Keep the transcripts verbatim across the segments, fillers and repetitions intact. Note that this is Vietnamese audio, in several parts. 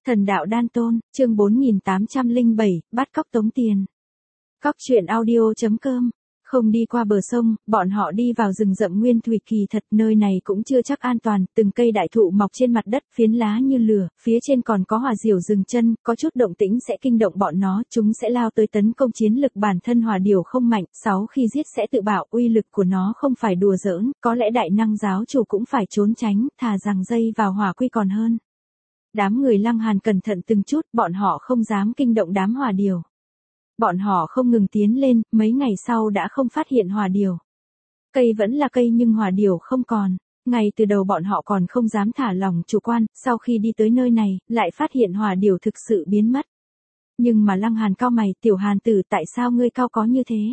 Thần đạo đan tôn, chương bốn nghìn tám trăm lẻ bảy, bắt cóc tống tiền. Cóc truyện audio chấm com. Không đi qua bờ sông, bọn họ đi vào rừng rậm nguyên thủy, kỳ thật nơi này cũng chưa chắc an toàn, từng cây đại thụ mọc trên mặt đất, phiến lá như lửa, phía trên còn có hỏa diều dừng chân, có chút động tĩnh sẽ kinh động bọn nó, chúng sẽ lao tới tấn công chiến lực bản thân hỏa điểu không mạnh, sáu khi giết sẽ tự bạo, uy lực của nó không phải đùa giỡn, có lẽ đại năng giáo chủ cũng phải trốn tránh, thà rằng dây vào hỏa quy còn hơn. Đám người Lăng Hàn cẩn thận từng chút, bọn họ không dám kinh động đám hỏa điểu. Bọn họ không ngừng tiến lên, mấy ngày sau đã không phát hiện hỏa điểu. Cây vẫn là cây nhưng hỏa điểu không còn. Ngay từ đầu bọn họ còn không dám thả lòng chủ quan, sau khi đi tới nơi này, lại phát hiện hỏa điểu thực sự biến mất. Nhưng mà Lăng Hàn cau mày, tiểu Hàn tử, tại sao ngươi cao có như thế?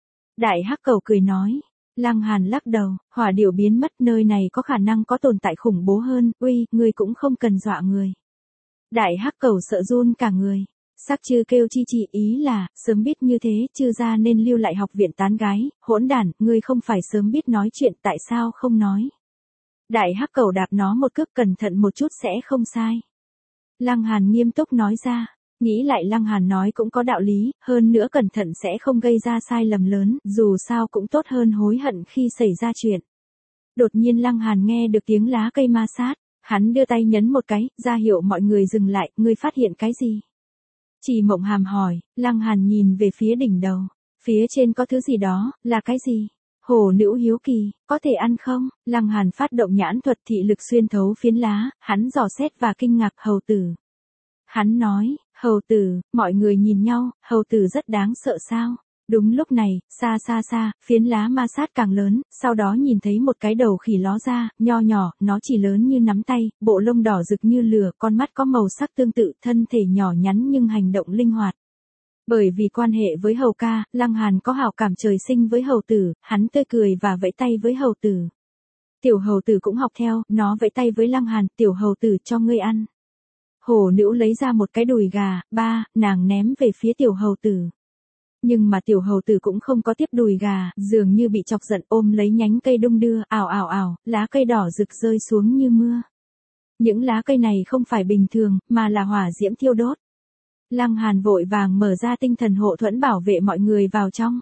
Đại Hắc Cẩu cười nói. Lăng Hàn lắc đầu, hỏa điểu biến mất, nơi này có khả năng có tồn tại khủng bố hơn, uy, ngươi cũng không cần dọa người. Đại Hắc Cẩu sợ run cả người. Sắc Chư kêu chi chi, ý là, sớm biết như thế, Chư gia nên lưu lại học viện tán gái, hỗn đản, ngươi không phải sớm biết nói chuyện, tại sao không nói? Đại Hắc Cẩu đạp nó một cước, cẩn thận một chút sẽ không sai. Lăng Hàn nghiêm túc nói ra, nghĩ lại Lăng Hàn nói cũng có đạo lý, hơn nữa cẩn thận sẽ không gây ra sai lầm lớn, dù sao cũng tốt hơn hối hận khi xảy ra chuyện. Đột nhiên Lăng Hàn nghe được tiếng lá cây ma sát, hắn đưa tay nhấn một cái, ra hiệu mọi người dừng lại, ngươi phát hiện cái gì? Chỉ Mộng Hàm hỏi. Lăng Hàn nhìn về phía đỉnh đầu, phía trên có thứ gì đó, là cái gì? Hổ Nữ hiếu kỳ, có thể ăn không? Lăng Hàn phát động nhãn thuật thị lực xuyên thấu phiến lá, hắn dò xét và kinh ngạc, hầu tử. Hắn nói, hầu tử, mọi người nhìn nhau, hầu tử rất đáng sợ sao? Đúng lúc này, xa xa xa, phiến lá ma sát càng lớn, sau đó nhìn thấy một cái đầu khỉ ló ra, nho nhỏ, nó chỉ lớn như nắm tay, bộ lông đỏ rực như lửa, con mắt có màu sắc tương tự, thân thể nhỏ nhắn nhưng hành động linh hoạt. Bởi vì quan hệ với hầu ca, Lăng Hàn có hảo cảm trời sinh với hầu tử, hắn tươi cười và vẫy tay với hầu tử. Tiểu hầu tử cũng học theo, nó vẫy tay với Lăng Hàn, tiểu hầu tử cho ngươi ăn. Hổ Nữ lấy ra một cái đùi gà, ba, nàng ném về phía tiểu hầu tử. Nhưng mà tiểu hầu tử cũng không có tiếp đùi gà, dường như bị chọc giận, ôm lấy nhánh cây đung đưa, ảo ảo ảo, lá cây đỏ rực rơi xuống như mưa. Những lá cây này không phải bình thường, mà là hỏa diễm thiêu đốt. Lăng Hàn vội vàng mở ra tinh thần hộ thuẫn bảo vệ mọi người vào trong.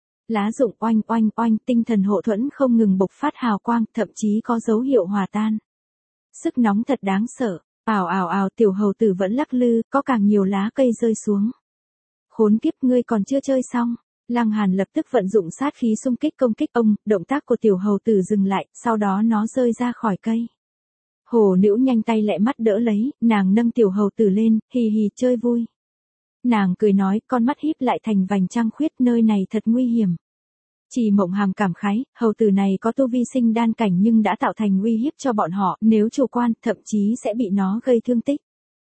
Lá rụng oanh oanh oanh, tinh thần hộ thuẫn không ngừng bộc phát hào quang, thậm chí có dấu hiệu hòa tan. Sức nóng thật đáng sợ, ảo ảo ảo, tiểu hầu tử vẫn lắc lư, có càng nhiều lá cây rơi xuống. Khốn kiếp, ngươi còn chưa chơi xong. Lăng Hàn lập tức vận dụng sát khí xung kích công kích ông, động tác của tiểu hầu tử dừng lại, sau đó nó rơi ra khỏi cây. Hổ Nữ nhanh tay lẹ mắt đỡ lấy, nàng nâng tiểu hầu tử lên, hì hì chơi vui. Nàng cười nói, con mắt híp lại thành vành trăng khuyết, nơi này thật nguy hiểm. Chỉ Mộng Hàm cảm khái, hầu tử này có tu vi sinh đan cảnh nhưng đã tạo thành uy hiếp cho bọn họ, nếu chủ quan, thậm chí sẽ bị nó gây thương tích.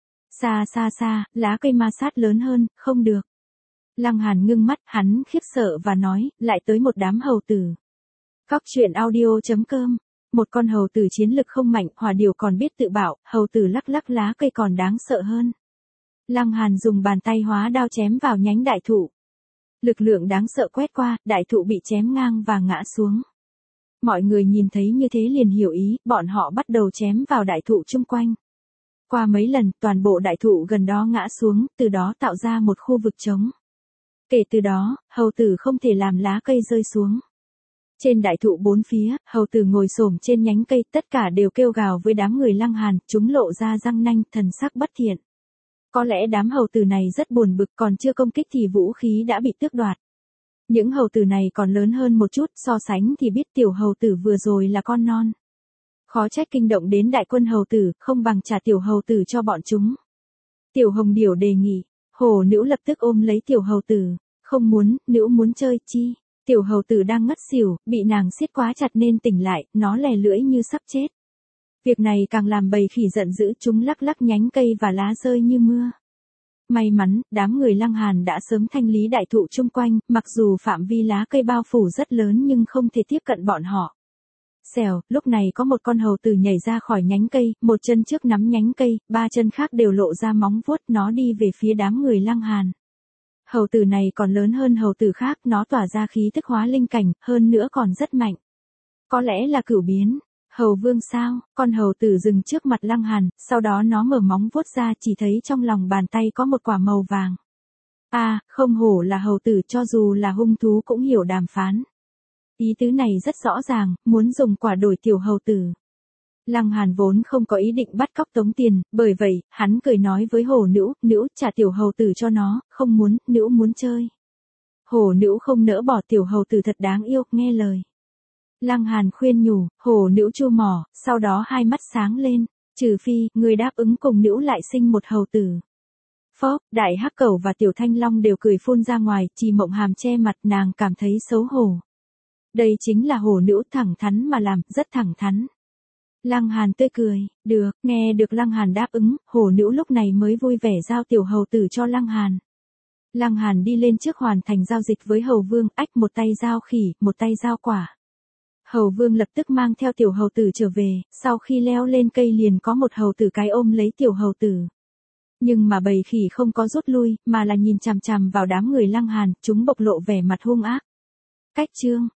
Xa xa xa, lá cây ma sát lớn hơn, không được. Lăng Hàn ngưng mắt, hắn khiếp sợ và nói, lại tới một đám hầu tử. Cóc truyện audio chấm com. Một con hầu tử chiến lực không mạnh, hỏa điểu còn biết tự bảo, hầu tử lắc lắc lá cây còn đáng sợ hơn. Lăng Hàn dùng bàn tay hóa đao chém vào nhánh đại thụ. Lực lượng đáng sợ quét qua, đại thụ bị chém ngang và ngã xuống. Mọi người nhìn thấy như thế liền hiểu ý, bọn họ bắt đầu chém vào đại thụ chung quanh. Qua mấy lần, toàn bộ đại thụ gần đó ngã xuống, từ đó tạo ra một khu vực trống. Kể từ đó, hầu tử không thể làm lá cây rơi xuống. Trên đại thụ bốn phía, hầu tử ngồi xổm trên nhánh cây, tất cả đều kêu gào với đám người Lăng Hàn, chúng lộ ra răng nanh, thần sắc bất thiện. Có lẽ đám hầu tử này rất buồn bực, còn chưa công kích thì vũ khí đã bị tước đoạt. Những hầu tử này còn lớn hơn một chút, so sánh thì biết tiểu hầu tử vừa rồi là con non. Khó trách kinh động đến đại quân hầu tử, không bằng trả tiểu hầu tử cho bọn chúng. Tiểu Hồng Điểu đề nghị. Hổ Nữ lập tức ôm lấy tiểu hầu tử. Không muốn, Nữ muốn chơi chi. Tiểu hầu tử đang ngất xỉu, bị nàng siết quá chặt nên tỉnh lại, nó lè lưỡi như sắp chết. Việc này càng làm bầy khỉ giận dữ, chúng lắc lắc nhánh cây và lá rơi như mưa. May mắn, đám người Lăng Hàn đã sớm thanh lý đại thụ chung quanh, mặc dù phạm vi lá cây bao phủ rất lớn nhưng không thể tiếp cận bọn họ. Xèo, lúc này có một con hầu tử nhảy ra khỏi nhánh cây, một chân trước nắm nhánh cây, ba chân khác đều lộ ra móng vuốt, nó đi về phía đám người Lăng Hàn. Hầu tử này còn lớn hơn hầu tử khác, nó tỏa ra khí tức hóa linh cảnh, hơn nữa còn rất mạnh. Có lẽ là cửu biến. Hầu vương sao? Con hầu tử dừng trước mặt Lăng Hàn, sau đó nó mở móng vuốt ra chỉ thấy trong lòng bàn tay có một quả màu vàng. A, à, không hổ là hầu tử, cho dù là hung thú cũng hiểu đàm phán. Ý tứ này rất rõ ràng, muốn dùng quả đổi tiểu hầu tử. Lăng Hàn vốn không có ý định bắt cóc tống tiền, bởi vậy, hắn cười nói với hổ nữ, nữ trả tiểu hầu tử cho nó, không muốn, nữ muốn chơi. Hổ nữ không nỡ bỏ, tiểu hầu tử thật đáng yêu, nghe lời. Lăng Hàn khuyên nhủ, hổ nữ chu mỏ, sau đó hai mắt sáng lên, trừ phi, người đáp ứng cùng nữ lại sinh một hầu tử. Phóp, đại hắc cẩu và tiểu thanh long đều cười phun ra ngoài, Trì Mộng Hàm che mặt, nàng cảm thấy xấu hổ. Đây chính là hổ nữ, thẳng thắn mà làm, rất thẳng thắn. Lăng Hàn tươi cười, được, nghe được Lăng Hàn đáp ứng, hổ nữ lúc này mới vui vẻ giao tiểu hầu tử cho Lăng Hàn. Lăng Hàn đi lên trước hoàn thành giao dịch với hầu vương, ách một tay giao khỉ, một tay giao quả. Hầu vương lập tức mang theo tiểu hầu tử trở về, sau khi leo lên cây liền có một hầu tử cái ôm lấy tiểu hầu tử. Nhưng mà bầy khỉ không có rút lui, mà là nhìn chằm chằm vào đám người Lăng Hàn, chúng bộc lộ vẻ mặt hung ác. Cách chương